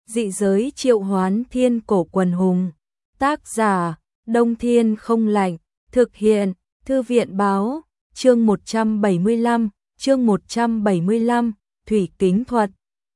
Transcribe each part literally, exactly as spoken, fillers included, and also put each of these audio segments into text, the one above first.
Dị giới triệu hoán thiên cổ quần hùng. Tác giả, Đông Thiên không lạnh. Thực hiện, Thư viện báo. Chương một trăm bảy mươi lăm, chương một trăm bảy mươi lăm, thủy kính thuật.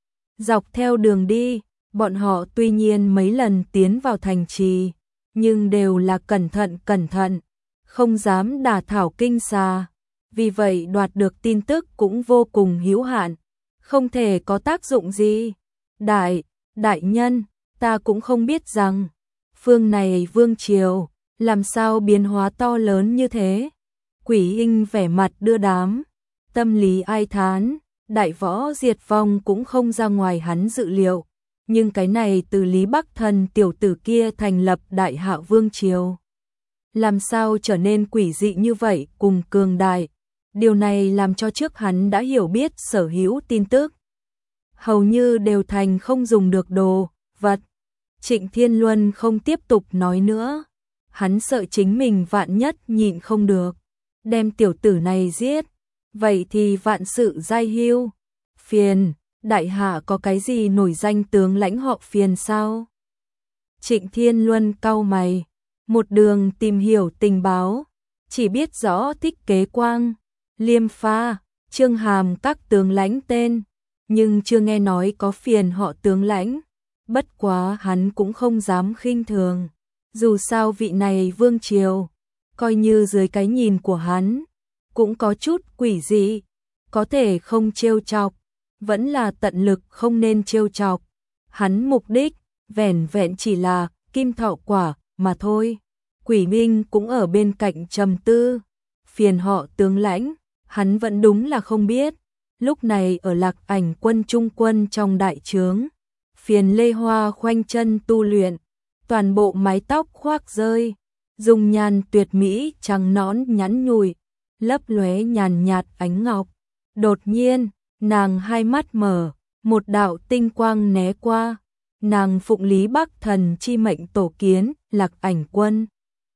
Dọc theo đường đi, bọn họ tuy nhiên mấy lần tiến vào thành trì, nhưng đều là cẩn thận cẩn thận, không dám đả thảo kinh xà. Vì vậy đoạt được tin tức cũng vô cùng hữu hạn, không thể có tác dụng gì. Đại, đại nhân, ta cũng không biết rằng, phương này vương triều, làm sao biến hóa to lớn như thế. Quỷ Inh vẻ mặt đưa đám, tâm lý ai thán, đại võ diệt vong cũng không ra ngoài hắn dự liệu. Nhưng cái này từ Lý Bắc Thần tiểu tử kia thành lập đại hạ vương triều, làm sao trở nên quỷ dị như vậy cùng cường đại. Điều này làm cho trước hắn đã hiểu biết sở hữu tin tức, hầu như đều thành không dùng được đồ vật. Trịnh Thiên Luân không tiếp tục nói nữa, hắn sợ chính mình vạn nhất nhịn không được, đem tiểu tử này giết, vậy thì vạn sự giai hưu. Phiền, đại hạ có cái gì nổi danh tướng lãnh họ Phiền sao? Trịnh Thiên Luân cau mày, một đường tìm hiểu tình báo, chỉ biết rõ Thích Kế Quang, Liêm Pha, Trương Hàm các tướng lãnh tên, nhưng chưa nghe nói có Phiền họ tướng lãnh. Bất quá hắn cũng không dám khinh thường, dù sao vị này vương triều, coi như dưới cái nhìn của hắn, cũng có chút quỷ dị, có thể không trêu chọc, vẫn là tận lực không nên trêu chọc. Hắn mục đích, vẻn vẹn chỉ là kim thọ quả mà thôi. Quỷ Minh cũng ở bên cạnh trầm tư, Phiền họ tướng lãnh, hắn vẫn đúng là không biết. Lúc này ở Lạc Ảnh quân trung quân trong đại trướng, Phiền Lê Hoa khoanh chân tu luyện, toàn bộ mái tóc khoác rơi, dung nhan tuyệt mỹ trắng nõn nhắn nhủi, lấp lóe nhàn nhạt ánh ngọc. Đột nhiên, nàng hai mắt mở, một đạo tinh quang né qua, nàng phụng Lý Bắc Thần chi mệnh tổ kiến Lạc Ảnh quân.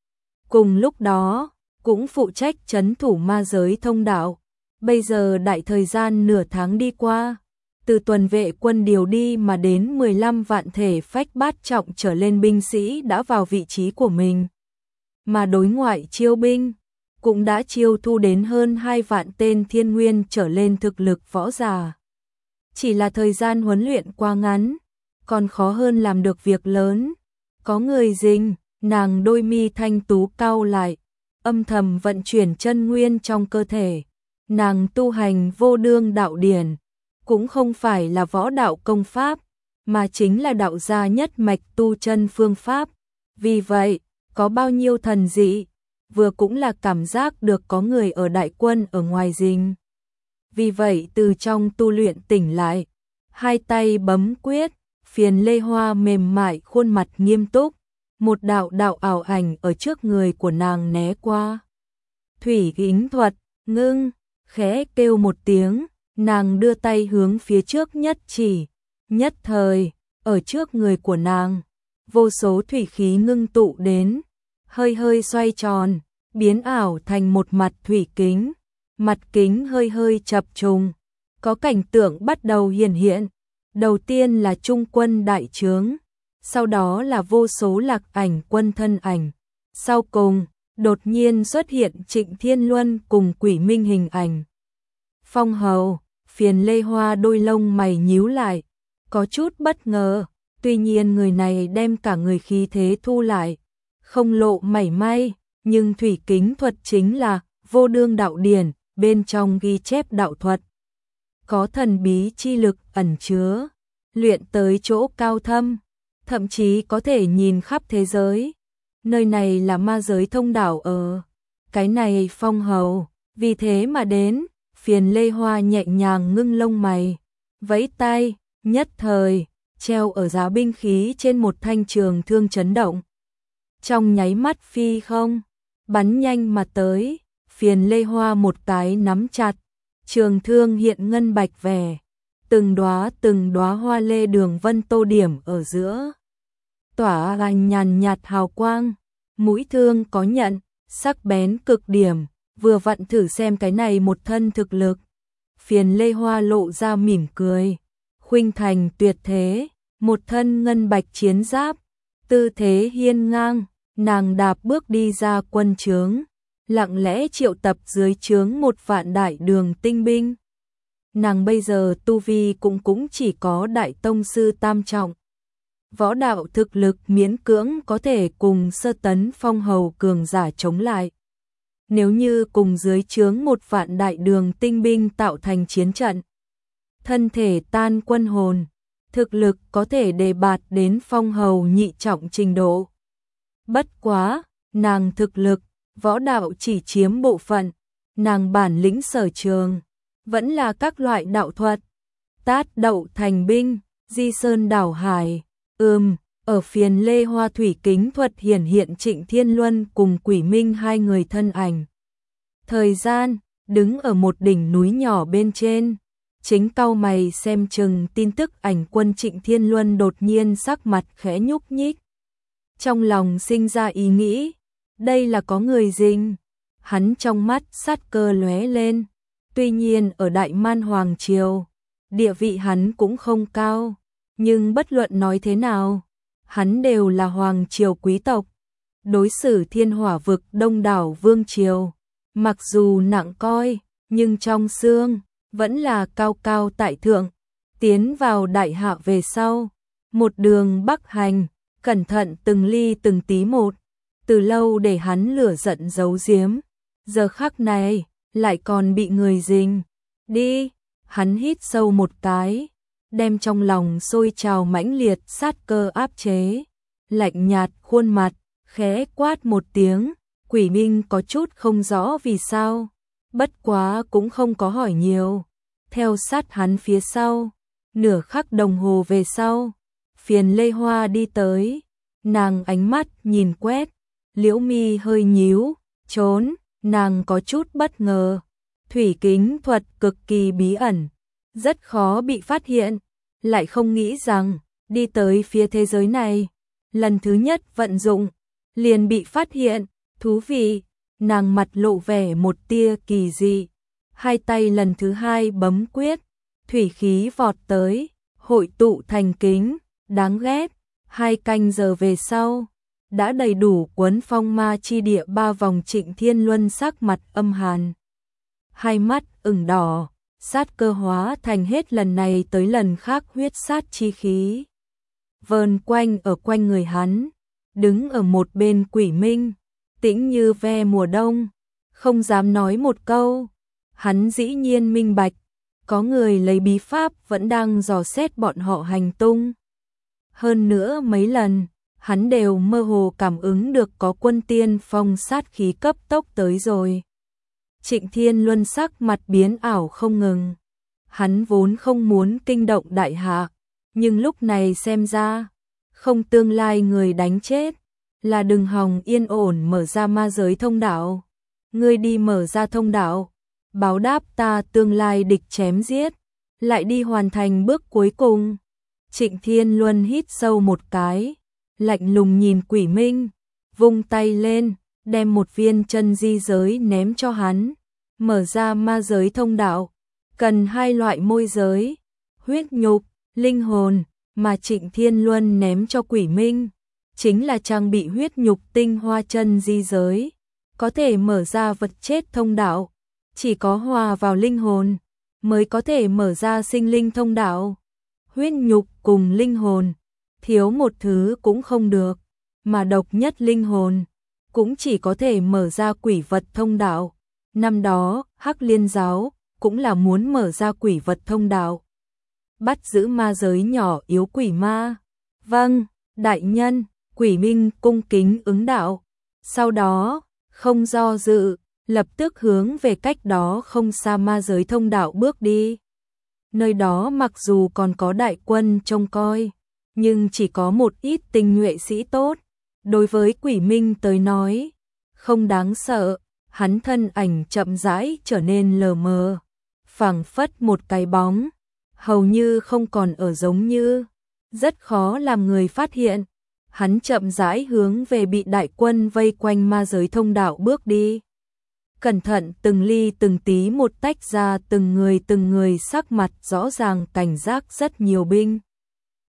Cùng lúc đó, cũng phụ trách trấn thủ ma giới thông đạo. Bây giờ đại thời gian nửa tháng đi qua, từ tuần vệ quân điều đi mà đến mười lăm vạn thể phách bát trọng trở lên binh sĩ đã vào vị trí của mình. Mà đối ngoại chiêu binh, cũng đã chiêu thu đến hơn hai vạn tên thiên nguyên trở lên thực lực võ giả. Chỉ là thời gian huấn luyện quá ngắn, còn khó hơn làm được việc lớn. Có người rình, nàng đôi mi thanh tú cau lại, âm thầm vận chuyển chân nguyên trong cơ thể. Nàng tu hành vô đương đạo điển, cũng không phải là võ đạo công pháp, mà chính là đạo gia nhất mạch tu chân phương pháp. Vì vậy, có bao nhiêu thần dị, vừa cũng là cảm giác được có người ở đại quân ở ngoài rình. Vì vậy từ trong tu luyện tỉnh lại, hai tay bấm quyết, Phiền Lê Hoa mềm mại khuôn mặt nghiêm túc, một đạo đạo ảo ảnh ở trước người của nàng né qua. Thủy kính thuật, ngưng, khẽ kêu một tiếng, nàng đưa tay hướng phía trước nhất chỉ, nhất thời, ở trước người của nàng, vô số thủy khí ngưng tụ đến, hơi hơi xoay tròn, biến ảo thành một mặt thủy kính, mặt kính hơi hơi chập trùng, có cảnh tượng bắt đầu hiện hiện. Đầu tiên là trung quân đại trướng, sau đó là vô số Lạc Ảnh quân thân ảnh, sau cùng, đột nhiên xuất hiện Trịnh Thiên Luân cùng Quỷ Minh hình ảnh. Phong hầu, Phiền Lê Hoa đôi lông mày nhíu lại, có chút bất ngờ, tuy nhiên người này đem cả người khí thế thu lại, không lộ mảy may, nhưng thủy kính thuật chính là vô đương đạo điển, bên trong ghi chép đạo thuật. Có thần bí chi lực ẩn chứa, luyện tới chỗ cao thâm, thậm chí có thể nhìn khắp thế giới. Nơi này là ma giới thông đạo ở. Cái này phong hầu, vì thế mà đến. Phiền Lê Hoa nhẹ nhàng ngưng lông mày, vẫy tay, nhất thời, treo ở giá binh khí trên một thanh trường thương chấn động. Trong nháy mắt phi không, bắn nhanh mà tới, Phiền Lê Hoa một cái nắm chặt, trường thương hiện ngân bạch vẻ, từng đóa từng đóa hoa lê đường vân tô điểm ở giữa, tỏa ra nhàn nhạt hào quang, mũi thương có nhận, sắc bén cực điểm, vừa vặn thử xem cái này một thân thực lực. Phiền Lê Hoa lộ ra mỉm cười, khuynh thành tuyệt thế, một thân ngân bạch chiến giáp, tư thế hiên ngang, nàng đạp bước đi ra quân trướng, lặng lẽ triệu tập dưới trướng một vạn đại đường tinh binh. Nàng bây giờ tu vi cũng cũng chỉ có đại tông sư tam trọng. Võ đạo thực lực miễn cưỡng có thể cùng sơ tấn phong hầu cường giả chống lại. Nếu như cùng dưới trướng một vạn đại đường tinh binh tạo thành chiến trận, thân thể tan quân hồn, thực lực có thể đề bạt đến phong hầu nhị trọng trình độ. Bất quá, nàng thực lực, võ đạo chỉ chiếm bộ phận, nàng bản lĩnh sở trường, vẫn là các loại đạo thuật, tát đậu thành binh, di sơn đảo hải, ừm, ở phiền Lê Hoa thủy kính thuật hiển hiện Trịnh Thiên Luân cùng Quỷ Minh hai người thân ảnh. Thời gian, đứng ở một đỉnh núi nhỏ bên trên, chính cau mày xem chừng tin tức ảnh quân Trịnh Thiên Luân đột nhiên sắc mặt khẽ nhúc nhích. Trong lòng sinh ra ý nghĩ, đây là có người rình. Hắn trong mắt sát cơ lóe lên. Tuy nhiên ở Đại Man Hoàng Triều, địa vị hắn cũng không cao, nhưng bất luận nói thế nào, hắn đều là Hoàng Triều quý tộc. Đối xử Thiên Hỏa vực đông đảo Vương Triều, mặc dù nặng coi, nhưng trong xương, vẫn là cao cao tại thượng. Tiến vào đại hạ về sau, một đường bắc hành, cẩn thận từng ly từng tí một, từ lâu để hắn lửa giận giấu giếm. Giờ khắc này, lại còn bị người rình. Đi, hắn hít sâu một cái, đem trong lòng sôi trào mãnh liệt sát cơ áp chế. Lạnh nhạt khuôn mặt, khẽ quát một tiếng, Quỷ Minh có chút không rõ vì sao, bất quá cũng không có hỏi nhiều. Theo sát hắn phía sau, nửa khắc đồng hồ về sau, phiền Lê Hoa đi tới, nàng ánh mắt nhìn quét, liễu mi hơi nhíu, trốn, nàng có chút bất ngờ. Thủy kính thuật cực kỳ bí ẩn, rất khó bị phát hiện, lại không nghĩ rằng, đi tới phía thế giới này, lần thứ nhất vận dụng, liền bị phát hiện, thú vị, nàng mặt lộ vẻ một tia kỳ dị, hai tay lần thứ hai bấm quyết, thủy khí vọt tới, hội tụ thành kính, đáng ghét, hai canh giờ về sau, đã đầy đủ quấn phong ma chi địa ba vòng. Trịnh Thiên Luân sắc mặt âm hàn, hai mắt ửng đỏ, sát cơ hóa thành hết lần này tới lần khác huyết sát chi khí. Vờn quanh ở quanh người hắn, đứng ở một bên Quỷ Minh, tĩnh như ve mùa đông, không dám nói một câu. Hắn dĩ nhiên minh bạch, có người lấy bí pháp vẫn đang dò xét bọn họ hành tung. Hơn nữa mấy lần, hắn đều mơ hồ cảm ứng được có quân tiên phong sát khí cấp tốc tới rồi. Trịnh Thiên Luân sắc mặt biến ảo không ngừng. Hắn vốn không muốn kinh động đại hạ, nhưng lúc này xem ra, không tương lai người đánh chết, là đừng hòng yên ổn mở ra ma giới thông đạo. Ngươi đi mở ra thông đạo, báo đáp ta tương lai địch chém giết, lại đi hoàn thành bước cuối cùng. Trịnh Thiên Luân hít sâu một cái, lạnh lùng nhìn Quỷ Minh, vung tay lên, đem một viên chân di giới ném cho hắn. Mở ra ma giới thông đạo, cần hai loại môi giới, huyết nhục, linh hồn, mà Trịnh Thiên Luân ném cho Quỷ Minh, chính là trang bị huyết nhục tinh hoa chân di giới, có thể mở ra vật chết thông đạo, chỉ có hòa vào linh hồn, mới có thể mở ra sinh linh thông đạo. Huyết nhục cùng linh hồn, thiếu một thứ cũng không được, mà độc nhất linh hồn, cũng chỉ có thể mở ra quỷ vật thông đạo. Năm đó, Hắc Liên giáo cũng là muốn mở ra quỷ vật thông đạo, bắt giữ ma giới nhỏ yếu quỷ ma. Vâng, đại nhân, Quỷ Minh cung kính ứng đạo. Sau đó, không do dự, lập tức hướng về cách đó không xa ma giới thông đạo bước đi. Nơi đó mặc dù còn có đại quân trông coi, nhưng chỉ có một ít tinh nhuệ sĩ tốt. Đối với Quỷ Minh tới nói, không đáng sợ. Hắn thân ảnh chậm rãi trở nên lờ mờ, phảng phất một cái bóng, hầu như không còn ở, giống như rất khó làm người phát hiện. Hắn chậm rãi hướng về bị đại quân vây quanh ma giới thông đạo bước đi. Cẩn thận từng ly từng tí một tách ra từng người từng người, sắc mặt rõ ràng cảnh giác rất nhiều binh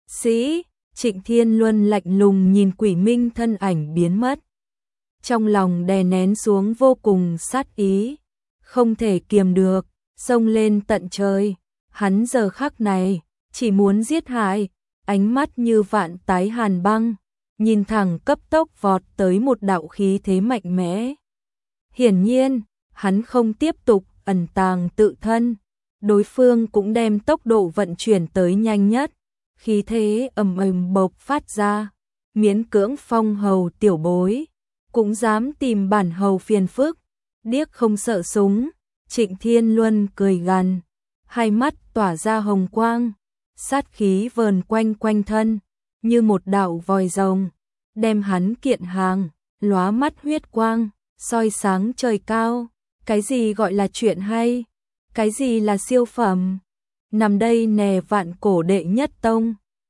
sĩ. Trịnh Thiên Luân lạnh lùng nhìn Quỷ Minh thân ảnh biến mất. Trong lòng đè nén xuống vô cùng sát ý, không thể kiềm được, xông lên tận trời. Hắn giờ khắc này chỉ muốn giết hại, ánh mắt như vạn tái hàn băng, nhìn thẳng cấp tốc vọt tới một đạo khí thế mạnh mẽ. Hiển nhiên, hắn không tiếp tục ẩn tàng tự thân, đối phương cũng đem tốc độ vận chuyển tới nhanh nhất, khí thế ầm ầm bộc phát ra, miễn cưỡng Phong Hầu tiểu bối, cũng dám tìm bản hầu phiền phức, điếc không sợ súng. Trịnh Thiên Luân cười gằn, hai mắt tỏa ra hồng quang, sát khí vờn quanh quanh thân, như một đạo vòi rồng, đem hắn kiện hàng, lóa mắt huyết quang, soi sáng trời cao. Cái gì gọi là chuyện hay? Cái gì là siêu phẩm? Nằm đây nè vạn cổ đệ nhất tông,